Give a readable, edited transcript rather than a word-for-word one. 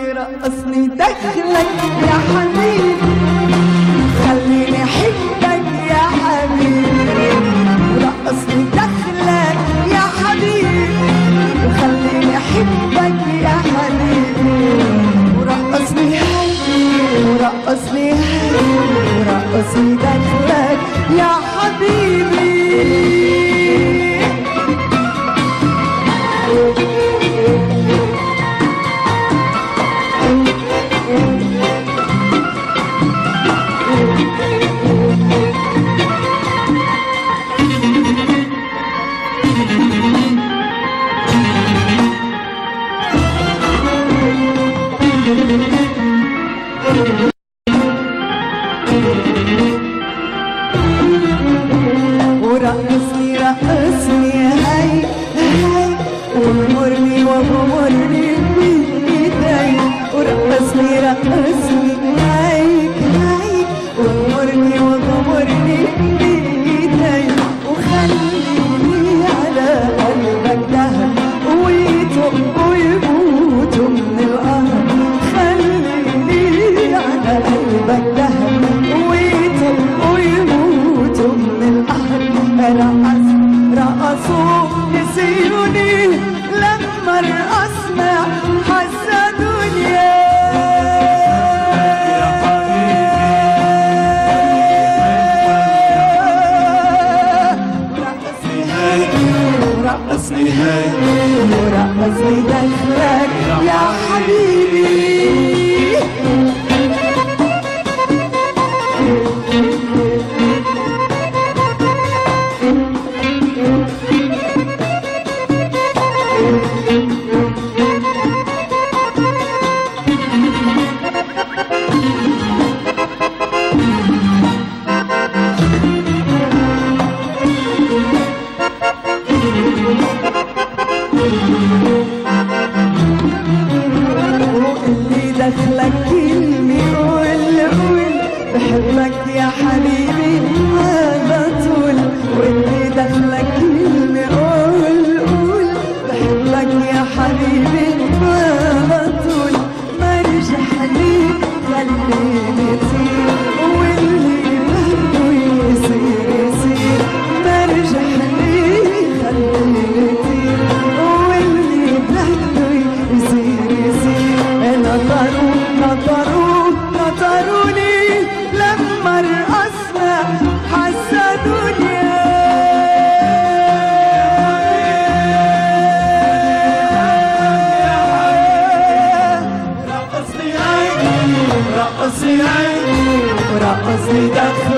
رقصني دخلك يا حبيبي، خليني احبك يا حبيبي. رقصني دخلك يا حبيبي، وخليني احبك يا حبيبي. ورقصني ورقصني ورقصني دخلك يا حبيبي. ورقصني رقصني هاي هاي، وغمرني وغمرني بإيدي. ورقصني رقصني هاي هاي، وغمرني وغمرني بإيدي. وخليني على قلبك دهب ويطق ويموت من القهر. خليني على قلبك دهب ويطق ويموت من القهر. رقصوا نسيوني لما رقصنا حسدوني. رقصني هاي ورقصني دخلك يا حبيبي. واللي دخلك كلمة قول قول بحبك يا حبيبي على طول. واللي دخلك كلمة قول قول بحبك يا حبيبي على طول. ما رجع ليك خليني طير، واللي بده يصير يصير. ما رجع ليك خليني طير، واللي بده يصير يصير. نطروا نطروا نطروني لما رقصنا حسدوني. رقصني هاي ورقصني دخلك